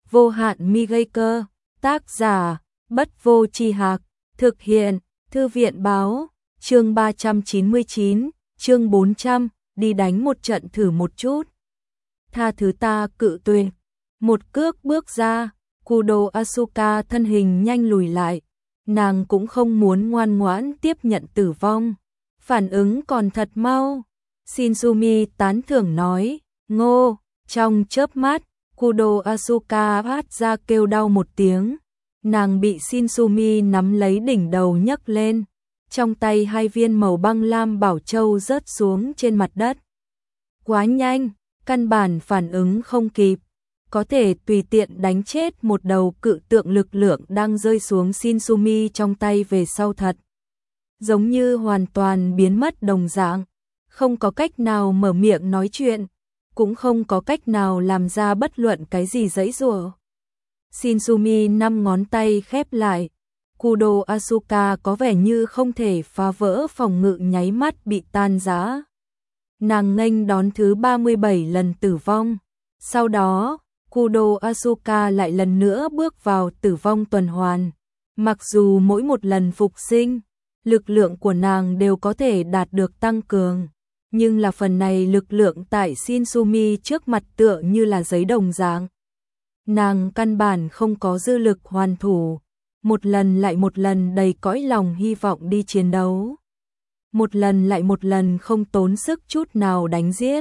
vô hạn mi gây cơ, tác giả, Bất Vô Tri Hạc, thực hiện, Thư viện báo, chương 399, chương 400, đi đánh một trận thử một chút. Tha thứ ta, cự tuyệt. Một cước bước ra, Kudo Asuka thân hình nhanh lùi lại, nàng cũng không muốn ngoan ngoãn tiếp nhận tử vong. Phản ứng còn thật mau. Shinzumi tán thưởng nói, ngô, trong chớp mắt, Kudo Asuka phát ra kêu đau một tiếng. Nàng bị Shinzumi nắm lấy đỉnh đầu nhấc lên, trong tay hai viên màu băng lam bảo châu rớt xuống trên mặt đất. Quá nhanh, căn bản phản ứng không kịp, có thể tùy tiện đánh chết một đầu cự tượng lực lượng đang rơi xuống Shinzumi trong tay về sau thật. Giống như hoàn toàn biến mất đồng dạng, không có cách nào mở miệng nói chuyện, cũng không có cách nào làm ra bất luận cái gì giãy giụa. Shinzumi 5 ngón tay khép lại, Kudo Asuka có vẻ như không thể phá vỡ phòng ngự nháy mắt bị tan rã. Nàng nghênh đón thứ 37 lần tử vong. Sau đó, Kudo Asuka lại lần nữa bước vào tử vong tuần hoàn. Mặc dù mỗi một lần phục sinh, lực lượng của nàng đều có thể đạt được tăng cường, nhưng là phần này lực lượng tại Shinzumi trước mặt tựa như là giấy đồng dạng. Nàng căn bản không có dư lực hoàn thủ, một lần lại một lần đầy cõi lòng hy vọng đi chiến đấu. Một lần lại một lần không tốn sức chút nào đánh giết.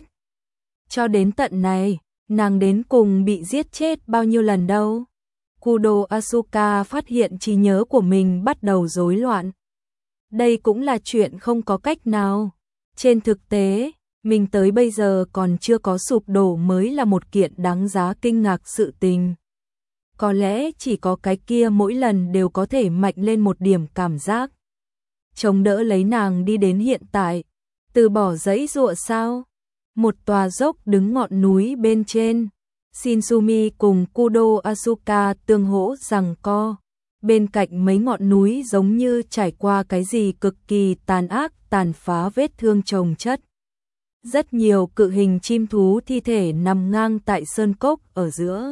Cho đến tận này, nàng đến cùng bị giết chết bao nhiêu lần đâu. Kudo Asuka phát hiện trí nhớ của mình bắt đầu rối loạn. Đây cũng là chuyện không có cách nào. Trên thực tế, mình tới bây giờ còn chưa có sụp đổ mới là một kiện đáng giá kinh ngạc sự tình. Có lẽ chỉ có cái kia mỗi lần đều có thể mạnh lên một điểm cảm giác. Chống đỡ lấy nàng đi đến hiện tại, từ bỏ giãy giụa sao? Một tòa dốc đứng ngọn núi bên trên, Shinzumi cùng Kudo Asuka tương hỗ giằng co. Bên cạnh mấy ngọn núi giống như trải qua cái gì cực kỳ tàn ác, tàn phá vết thương chồng chất. Rất nhiều cự hình chim thú thi thể nằm ngang tại sơn cốc ở giữa.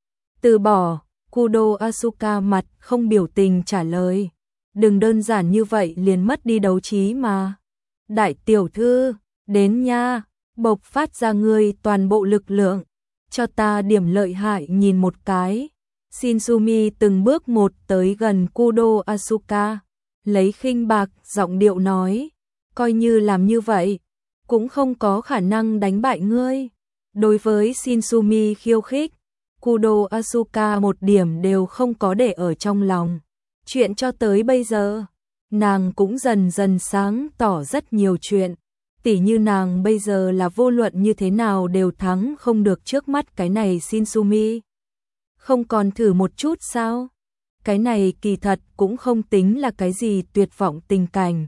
Từ bỏ, Kudo Asuka mặt không biểu tình trả lời. Đừng đơn giản như vậy liền mất đi đấu trí mà. Đại tiểu thư, đến nha, bộc phát ra ngươi toàn bộ lực lượng, cho ta điểm lợi hại nhìn một cái. Shinzumi từng bước một tới gần Kudo Asuka, lấy khinh bạc giọng điệu nói, coi như làm như vậy, cũng không có khả năng đánh bại ngươi. Đối với Shinzumi khiêu khích, Kudo Asuka một điểm đều không có để ở trong lòng. Chuyện cho tới bây giờ, nàng cũng dần dần sáng tỏ rất nhiều chuyện, tỉ như nàng bây giờ là vô luận như thế nào đều thắng không được trước mắt cái này Shinzumi. Không còn thử một chút sao? Cái này kỳ thật cũng không tính là cái gì tuyệt vọng tình cảnh.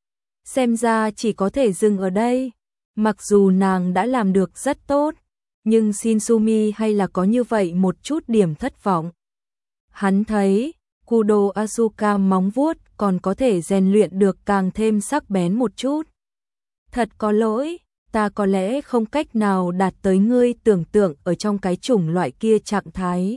Xem ra chỉ có thể dừng ở đây. Mặc dù nàng đã làm được rất tốt, nhưng Shinzumi hay là có như vậy một chút điểm thất vọng. Hắn thấy, Kudo Asuka móng vuốt còn có thể rèn luyện được càng thêm sắc bén một chút. Thật có lỗi, ta có lẽ không cách nào đạt tới ngươi tưởng tượng ở trong cái chủng loại kia trạng thái.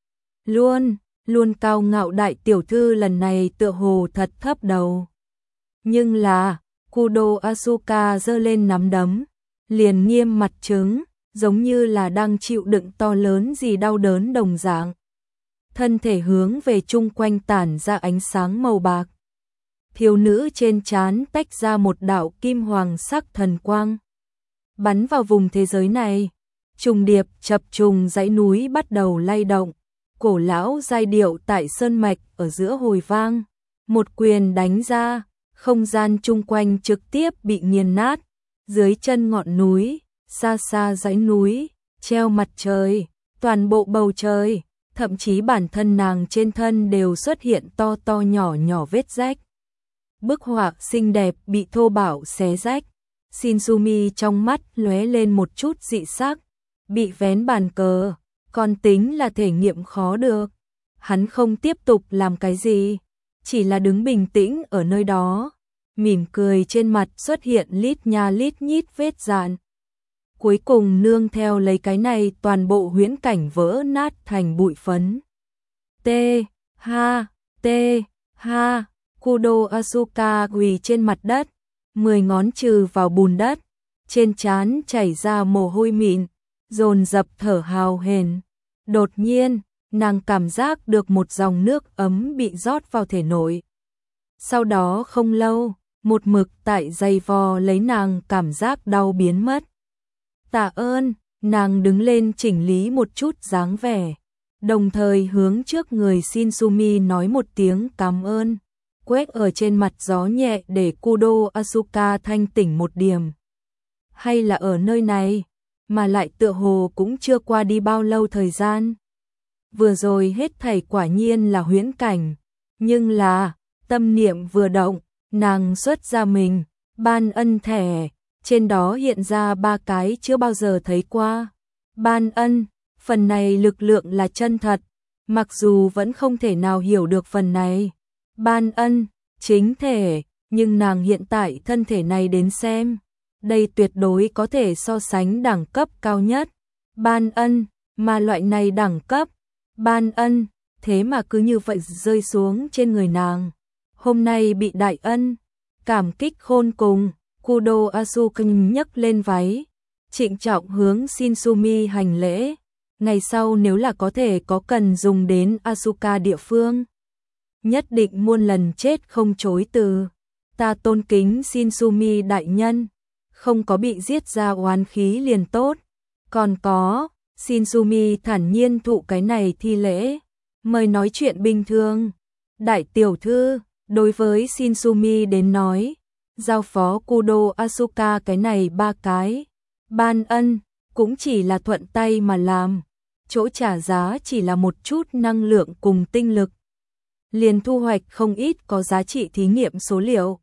Luôn cao ngạo đại tiểu thư lần này tựa hồ thật thấp đầu. Nhưng là, Kudo Asuka giơ lên nắm đấm, liền nghiêm mặt trứng, giống như là đang chịu đựng to lớn gì đau đớn đồng dạng. Thân thể hướng về chung quanh tản ra ánh sáng màu bạc. Thiếu nữ trên trán tách ra một đạo kim hoàng sắc thần quang, bắn vào vùng thế giới này. Trùng điệp chập trùng dãy núi bắt đầu lay động, cổ lão giai điệu tại sơn mạch ở giữa hồi vang. Một quyền đánh ra, không gian chung quanh trực tiếp bị nghiền nát. Dưới chân ngọn núi, xa xa dãy núi, treo mặt trời, toàn bộ bầu trời, thậm chí bản thân nàng trên thân đều xuất hiện to to nhỏ nhỏ vết rách. Bức họa xinh đẹp bị thô bạo xé rách. Shinzumi trong mắt lóe lên một chút dị sắc, bị vén bàn cờ, còn tính là thể nghiệm khó được. Hắn không tiếp tục làm cái gì, chỉ là đứng bình tĩnh ở nơi đó, mỉm cười trên mặt xuất hiện lít nha lít nhít vết dạn. Cuối cùng nương theo lấy cái này toàn bộ huyễn cảnh vỡ nát thành bụi phấn. T ha, Kudo Asuka quỳ trên mặt đất, 10 ngón trừ vào bùn đất, trên trán chảy ra mồ hôi mịn, dồn dập thở hào hển. Đột nhiên, nàng cảm giác được một dòng nước ấm bị rót vào thể nội. Sau đó không lâu, một mực tại giày vò lấy nàng cảm giác đau biến mất. Tạ ơn, nàng đứng lên chỉnh lý một chút dáng vẻ, đồng thời hướng trước người Shinsumi nói một tiếng cảm ơn, quét ở trên mặt gió nhẹ để Kudo Asuka thanh tỉnh một điểm. Hay là ở nơi này, mà lại tựa hồ cũng chưa qua đi bao lâu thời gian. Vừa rồi hết thảy quả nhiên là huyễn cảnh, nhưng là, tâm niệm vừa động, nàng xuất ra mình, ban ân thẻ, trên đó hiện ra 3 cái chưa bao giờ thấy qua. Ban ân, phần này lực lượng là chân thật, mặc dù vẫn không thể nào hiểu được phần này. Ban ân, chính thể, nhưng nàng hiện tại thân thể này đến xem, đây tuyệt đối có thể so sánh đẳng cấp cao nhất. Ban ân, mà loại này đẳng cấp, ban ân, thế mà cứ như vậy rơi xuống trên người nàng. Hôm nay bị đại ân, cảm kích khôn cùng, Kudo Asuka nhấc lên váy, trịnh trọng hướng Shinsumi hành lễ. Ngày sau nếu là có thể có cần dùng đến Asuka địa phương, nhất định muôn lần chết không chối từ. Ta tôn kính Shinsumi đại nhân, không có bị giết ra oán khí liền tốt. Còn có, Shinsumi thản nhiên thụ cái này thi lễ, mời nói chuyện bình thường. Đại tiểu thư, đối với Shinsumi đến nói, giao phó Kudo Asuka cái này 3 cái ban ân, cũng chỉ là thuận tay mà làm, chỗ trả giá chỉ là một chút năng lượng cùng tinh lực. Liền thu hoạch không ít có giá trị thí nghiệm số liệu.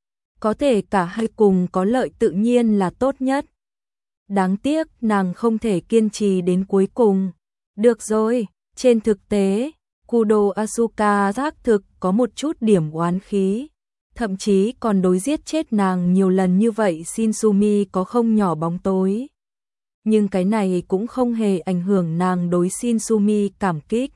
Có thể cả hai cùng có lợi tự nhiên là tốt nhất. Đáng tiếc nàng không thể kiên trì đến cuối cùng. Được rồi, trên thực tế, Kudo Asuka xác thực có một chút điểm oán khí. Thậm chí còn đối giết chết nàng nhiều lần như vậy Shinsumi có không nhỏ bóng tối. Nhưng cái này cũng không hề ảnh hưởng nàng đối Shinsumi cảm kích.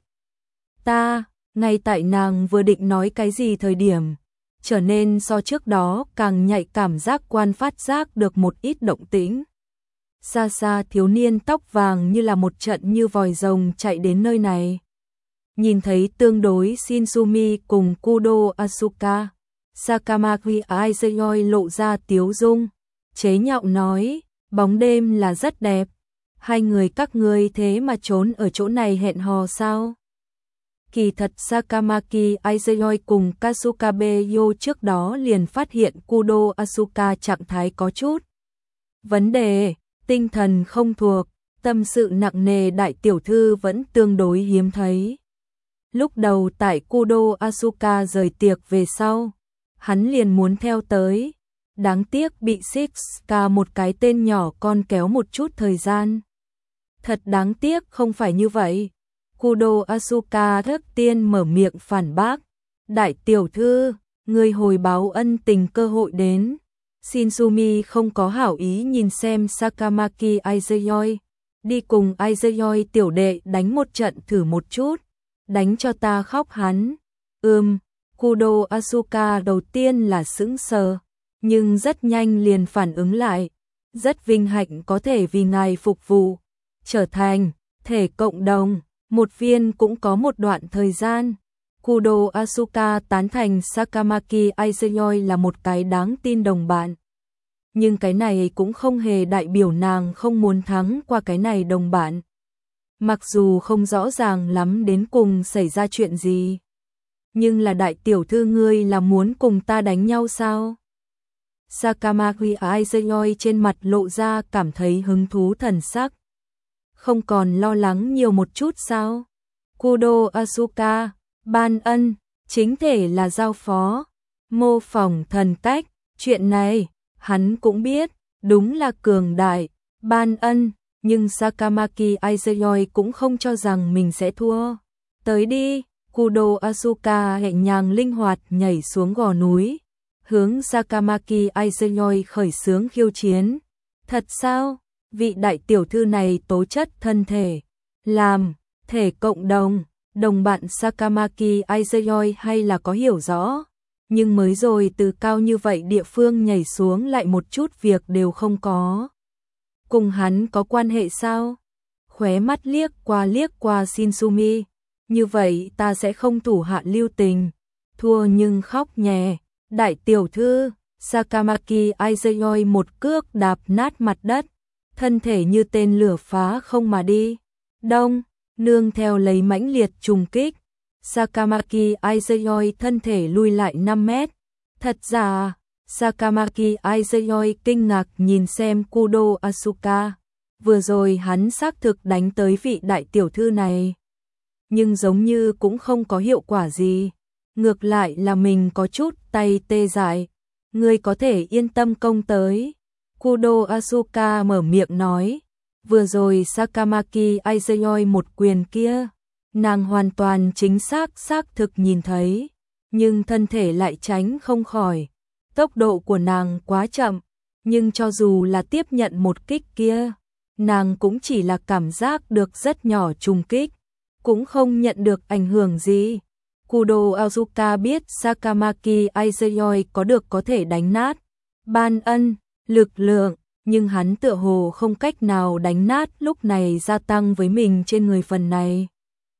Ngay tại nàng vừa định nói cái gì thời điểm, trở nên so trước đó càng nhạy cảm giác quan phát giác được một ít động tĩnh. Xa xa thiếu niên tóc vàng như là một trận như vòi rồng chạy đến nơi này. Nhìn thấy tương đối Shinsumi cùng Kudo Asuka, Sakamaki Aizuyoi lộ ra tiếu dung, chế nhạo nói, bóng đêm là rất đẹp, hai người các ngươi thế mà trốn ở chỗ này hẹn hò sao? Kỳ thật Sakamaki Aizuyoi cùng Kasukabe Yo trước đó liền phát hiện Kudo Asuka trạng thái có chút vấn đề, tinh thần không thuộc, tâm sự nặng nề đại tiểu thư vẫn tương đối hiếm thấy. Lúc đầu tại Kudo Asuka rời tiệc về sau, hắn liền muốn theo tới, đáng tiếc bị Sixka một cái tên nhỏ con kéo một chút thời gian. Thật đáng tiếc không phải như vậy. Kudo Asuka rất tiên mở miệng phản bác. Đại tiểu thư, người hồi báo ân tình cơ hội đến. Shinsumi không có hảo ý nhìn xem Sakamaki Aizuyoi. Đi cùng Aizuyoi tiểu đệ đánh một trận thử một chút. Đánh cho ta khóc hắn. Kudo Asuka đầu tiên là sững sờ, nhưng rất nhanh liền phản ứng lại. Rất vinh hạnh có thể vì ngài phục vụ. Trở thành thể cộng đồng. Một viên cũng có một đoạn thời gian. Kudo Asuka tán thành Sakamaki Aizuyoi là một cái đáng tin đồng bạn. Nhưng cái này cũng không hề đại biểu nàng không muốn thắng qua cái này đồng bạn. Mặc dù không rõ ràng lắm đến cùng xảy ra chuyện gì. Nhưng là đại tiểu thư ngươi là muốn cùng ta đánh nhau sao? Sakamaki Aizuyoi trên mặt lộ ra cảm thấy hứng thú thần sắc. Không còn lo lắng nhiều một chút sao? Kudo Asuka, ban ân, chính thể là giao phó, mô phỏng thần cách, chuyện này, hắn cũng biết, đúng là cường đại, ban ân, nhưng Sakamaki Aizuyoi cũng không cho rằng mình sẽ thua. Tới đi, Kudo Asuka nhẹ nhàng linh hoạt nhảy xuống gò núi, hướng Sakamaki Aizuyoi khởi xướng khiêu chiến. Thật sao? vị đại tiểu thư này tố chất thân thể, làm thể cộng đồng, đồng bạn Sakamaki Aizuyoi hay là có hiểu rõ, nhưng mới rồi từ cao như vậy địa phương nhảy xuống lại một chút việc đều không có. Cùng hắn có quan hệ sao? Khóe mắt liếc qua Shinsumi, như vậy ta sẽ không thủ hạ lưu tình, thua nhưng khóc nhè, đại tiểu thư, Sakamaki Aizuyoi một cước đạp nát mặt đất, thân thể như tên lửa phá không mà đi. Đông, nương theo lấy mãnh liệt trùng kích, Sakamaki Aizuyoi thân thể lui lại 5 mét. Thật ra, Sakamaki Aizuyoi kinh ngạc nhìn xem Kudo Asuka, vừa rồi hắn xác thực đánh tới vị đại tiểu thư này, nhưng giống như cũng không có hiệu quả gì, ngược lại là mình có chút tay tê dại. Ngươi có thể yên tâm công tới. Kudo Asuka mở miệng nói, vừa rồi Sakamaki Aizuyoi một quyền kia, nàng hoàn toàn chính xác thực nhìn thấy, nhưng thân thể lại tránh không khỏi. Tốc độ của nàng quá chậm, nhưng cho dù là tiếp nhận một kích kia, nàng cũng chỉ là cảm giác được rất nhỏ trùng kích, cũng không nhận được ảnh hưởng gì. Kudo Asuka biết Sakamaki Aizuyoi có thể đánh nát ban ân, lực lượng, nhưng hắn tựa hồ không cách nào đánh nát lúc này gia tăng với mình trên người phần này.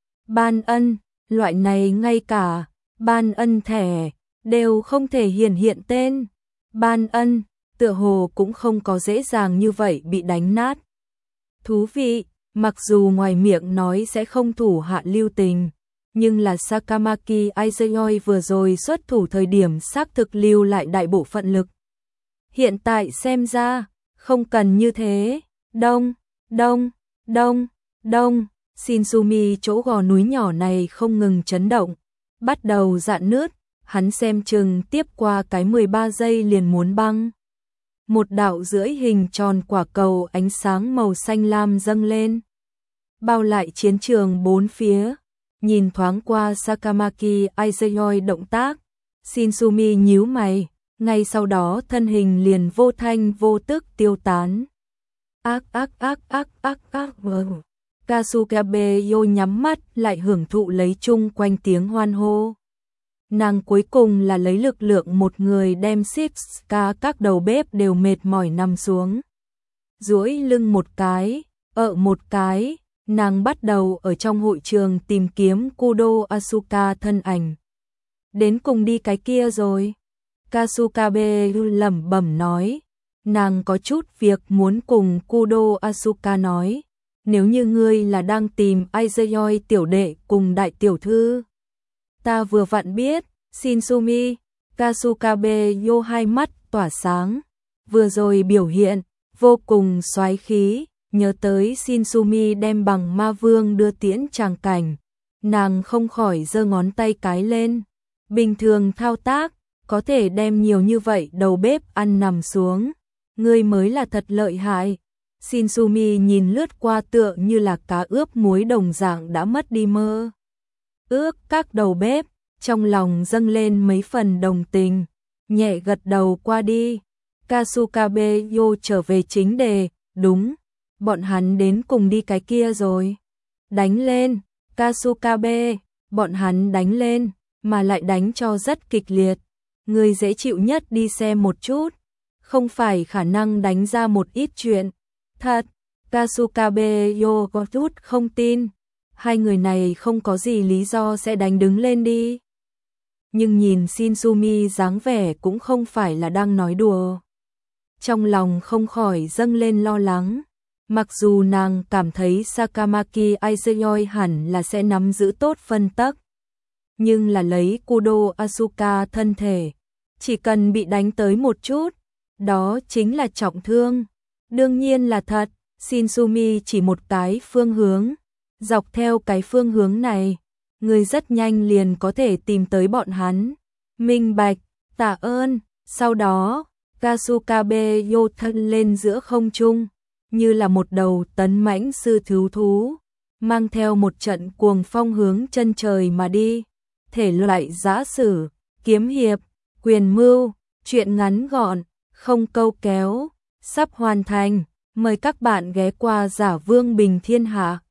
Ban ân, loại này ngay cả ban ân thẻ đều không thể hiện tên. Ban ân, tựa hồ cũng không có dễ dàng như vậy bị đánh nát. Thú vị, mặc dù ngoài miệng nói sẽ không thủ hạ lưu tình, nhưng là Sakamaki Aizuyoi vừa rồi xuất thủ thời điểm xác thực lưu lại đại bộ phận lực. Hiện tại xem ra, không cần như thế. Đông, đông, đông, đông, Shinsumi chỗ gò núi nhỏ này không ngừng chấn động, bắt đầu rạn nứt, hắn xem chừng tiếp qua cái 13 giây liền muốn băng. Một đạo rưỡi hình tròn quả cầu ánh sáng màu xanh lam dâng lên, bao lại chiến trường bốn phía. Nhìn thoáng qua Sakamaki Aizuyoi động tác, Shinsumi nhíu mày, ngay sau đó thân hình liền vô thanh vô tức tiêu tán. Kasukabe Yo nhắm mắt lại hưởng thụ lấy chung quanh tiếng hoan hô. Nàng cuối cùng là lấy lực lượng một người đem Shipska các đầu bếp đều mệt mỏi nằm xuống. Duỗi lưng một cái, một cái. Nàng bắt đầu ở trong hội trường tìm kiếm Kudo Asuka thân ảnh. Đến cùng đi cái kia rồi. Kasukabe lẩm bẩm nói. Nàng có chút việc muốn cùng Kudo Asuka nói. Nếu như ngươi là đang tìm Aizuyoi tiểu đệ cùng đại tiểu thư, ta vừa vặn biết. Shinsumi, Kasukabe Yo hai mắt tỏa sáng. Vừa rồi biểu hiện vô cùng soái khí. Nhớ tới Shinsumi đem bằng ma vương đưa tiễn tràng cảnh, nàng không khỏi giơ ngón tay cái lên. Bình thường thao tác, có thể đem nhiều như vậy đầu bếp ăn nằm xuống. Ngươi mới là thật lợi hại. Shinsumi nhìn lướt qua tựa như là cá ướp muối đồng dạng đã mất đi mơ ước các đầu bếp, trong lòng dâng lên mấy phần đồng tình, nhẹ gật đầu qua đi. Kasukabe Yo trở về chính đề, đúng. Bọn hắn đến cùng đi cái kia rồi. Đánh lên, Kasukabe, bọn hắn đánh lên, mà lại đánh cho rất kịch liệt. Người dễ chịu nhất đi xem một chút, không phải khả năng đánh ra một ít chuyện. Thật, Kasukabe Yo có chút không tin, hai người này không có gì lý do sẽ đánh đứng lên đi. Nhưng nhìn Shinsumi dáng vẻ cũng không phải là đang nói đùa. Trong lòng không khỏi dâng lên lo lắng. Mặc dù nàng cảm thấy Sakamaki Aizuyoi hẳn là sẽ nắm giữ tốt phân tắc, nhưng là lấy Kudo Asuka thân thể, chỉ cần bị đánh tới một chút, đó chính là trọng thương. Đương nhiên là thật, Shinsumi chỉ một cái phương hướng, dọc theo cái phương hướng này, người rất nhanh liền có thể tìm tới bọn hắn. Minh bạch, tạ ơn. Sau đó, Kasukabe Yo thân lên giữa không trung, như là một đầu tấn mãnh sư thiếu thú, mang theo một trận cuồng phong hướng chân trời mà đi. Thể loại giã sử, kiếm hiệp, quyền mưu, truyện ngắn gọn, không câu kéo, sắp hoàn thành. Mời các bạn ghé qua Giả Vương Bình Thiên Hạ.